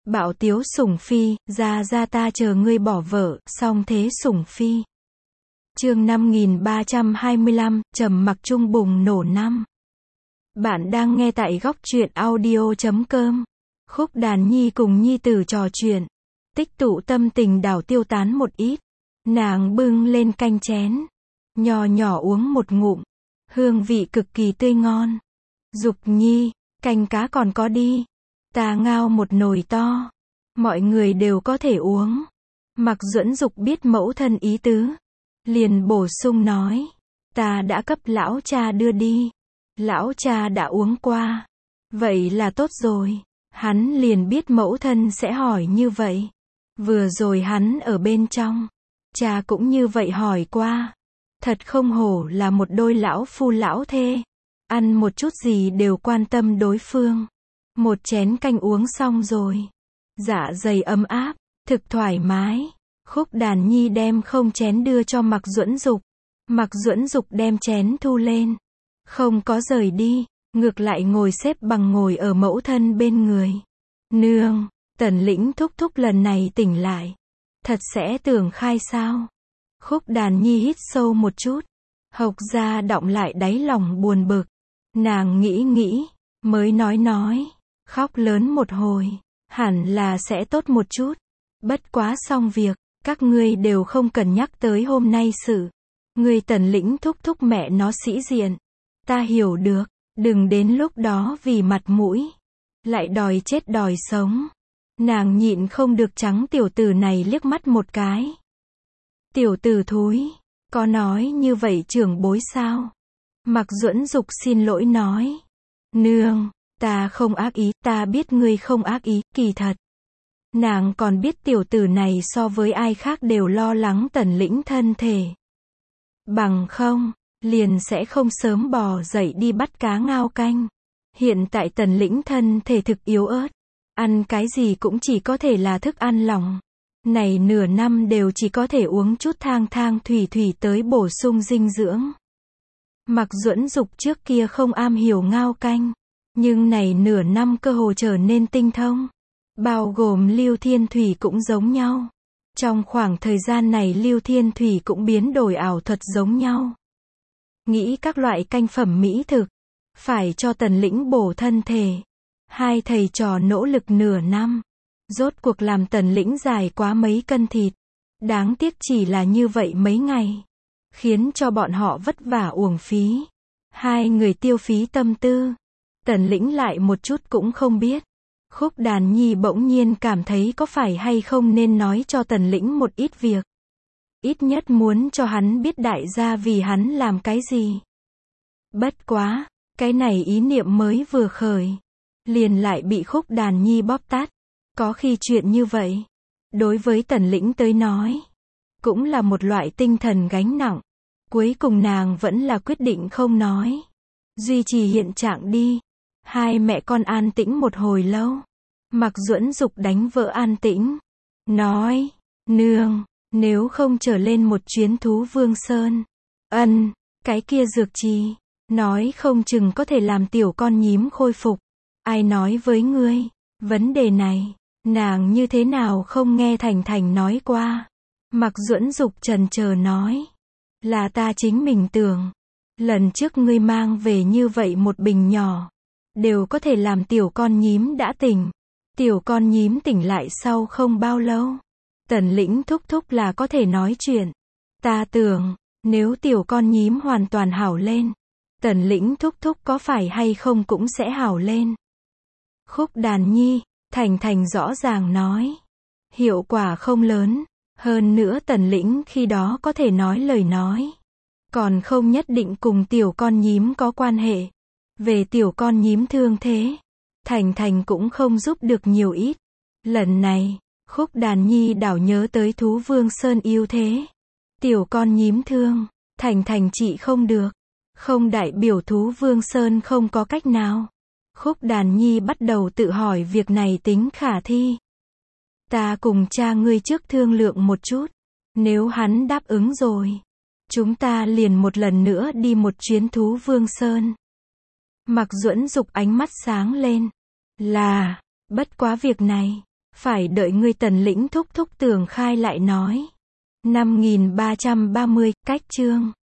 Bạo tiếu sủng phi, ra ta chờ ngươi bỏ vợ, song thế sủng phi. Chương 5325, trầm mặc chung bùng nổ năm. Bạn đang nghe tại góc truyện audio.com. Khúc Đàn Nhi cùng nhi tử trò chuyện, tích tụ tâm tình đảo tiêu tán một ít. Nàng bưng lên canh chén, nhỏ nhỏ uống một ngụm, hương vị cực kỳ tươi ngon. Dục Nhi, canh cá còn có đi, ta ngao một nồi to, mọi người đều có thể uống. Mạc Duẫn Dục biết mẫu thân ý tứ, liền bổ sung nói, ta đã cấp lão cha đưa đi, lão cha đã uống qua, vậy là tốt rồi. Hắn liền biết mẫu thân sẽ hỏi như vậy. Vừa rồi hắn ở bên trong, cha cũng như vậy hỏi qua. Thật không hổ là một đôi lão phu lão thê, ăn một chút gì đều quan tâm đối phương. Một chén canh uống xong rồi, dạ dày ấm áp, thực thoải mái. Khúc Đàn Nhi đem không chén đưa cho Mạc Duẫn Dục. Mạc Duẫn Dục đem chén thu lên, không có rời đi, ngược lại ngồi xếp bằng ngồi ở mẫu thân bên người. Nương, Tần Lĩnh thúc thúc lần này tỉnh lại, thật sẽ tưởng khai sao? Khúc Đàn Nhi hít sâu một chút, hộc ra đọng lại đáy lòng buồn bực. Nàng nghĩ, mới nói, khóc lớn một hồi, hẳn là sẽ tốt một chút. Bất quá xong việc, các ngươi đều không cần nhắc tới hôm nay sự. Ngươi Tần Lĩnh thúc thúc mẹ nó sĩ diện, ta hiểu được, đừng đến lúc đó vì mặt mũi, lại đòi chết đòi sống. Nàng nhịn không được trắng tiểu tử này liếc mắt một cái. Tiểu tử thúi, có nói như vậy trưởng bối sao? Mạc Duẫn Dục xin lỗi nói, nương, ta không ác ý, ta biết ngươi không ác ý, kỳ thật. Nàng còn biết tiểu tử này so với ai khác đều lo lắng Tần Lĩnh thân thể. Bằng không, liền sẽ không sớm bò dậy đi bắt cá ngao canh. Hiện tại Tần Lĩnh thân thể thực yếu ớt, ăn cái gì cũng chỉ có thể là thức ăn lỏng. Này nửa năm đều chỉ có thể uống chút thang thủy tới bổ sung dinh dưỡng. Mạc Duẫn Dục trước kia không am hiểu ngao canh, nhưng này nửa năm cơ hồ trở nên tinh thông. Bao gồm Lưu Thiên Thủy cũng giống nhau. Trong khoảng thời gian này Lưu Thiên Thủy cũng biến đổi ảo thuật giống nhau. Nghĩ các loại canh phẩm mỹ thực, phải cho Tần Lĩnh bổ thân thể. Hai thầy trò nỗ lực nửa năm, rốt cuộc làm Tần Lĩnh dài quá mấy cân thịt. Đáng tiếc chỉ là như vậy mấy ngày, khiến cho bọn họ vất vả uổng phí. Hai người tiêu phí tâm tư, Tần Lĩnh lại một chút cũng không biết. Khúc Đàn Nhi bỗng nhiên cảm thấy có phải hay không nên nói cho Tần Lĩnh một ít việc. Ít nhất muốn cho hắn biết đại gia vì hắn làm cái gì. Bất quá, cái này ý niệm mới vừa khởi, liền lại bị Khúc Đàn Nhi bóp tát. Có khi chuyện như vậy, đối với Tần Lĩnh tới nói, cũng là một loại tinh thần gánh nặng. Cuối cùng nàng vẫn là quyết định không nói. Duy trì hiện trạng đi. Hai mẹ con an tĩnh một hồi lâu. Mạc Duẫn Dục đánh vỡ an tĩnh, nói, nương, nếu không trở lên một chuyến Thú Vương Sơn. Cái kia dược trì, nói không chừng có thể làm tiểu con nhím khôi phục. Ai nói với ngươi? Vấn đề này, nàng như thế nào không nghe Thành Thành nói qua. Mạc Duẫn Dục chần chờ nói, là ta chính mình tưởng. Lần trước ngươi mang về như vậy một bình nhỏ, đều có thể làm tiểu con nhím đã tỉnh. Tiểu con nhím tỉnh lại sau không bao lâu, Tần Lĩnh thúc thúc là có thể nói chuyện. Ta tưởng, nếu tiểu con nhím hoàn toàn hảo lên, Tần Lĩnh thúc thúc có phải hay không cũng sẽ hảo lên. Khúc Đàn Nhi, Thành Thành rõ ràng nói, hiệu quả không lớn, hơn nữa Tần Lĩnh khi đó có thể nói lời nói, còn không nhất định cùng tiểu con nhím có quan hệ. Về tiểu con nhím thương thế, Thành Thành cũng không giúp được nhiều ít. Lần này, Khúc Đàn Nhi đảo nhớ tới Thú Vương Sơn yêu thế. Tiểu con nhím thương, Thành Thành trị không được, không đại biểu Thú Vương Sơn không có cách nào. Khúc Đàn Nhi bắt đầu tự hỏi việc này tính khả thi. Ta cùng cha ngươi trước thương lượng một chút, nếu hắn đáp ứng rồi, chúng ta liền một lần nữa đi một chuyến Thú Vương Sơn. Mạc Duẫn Dục ánh mắt sáng lên. Bất quá việc này, Phải đợi ngươi Tần lĩnh thúc thúc Tường Khai lại nói. 5330, cách chương.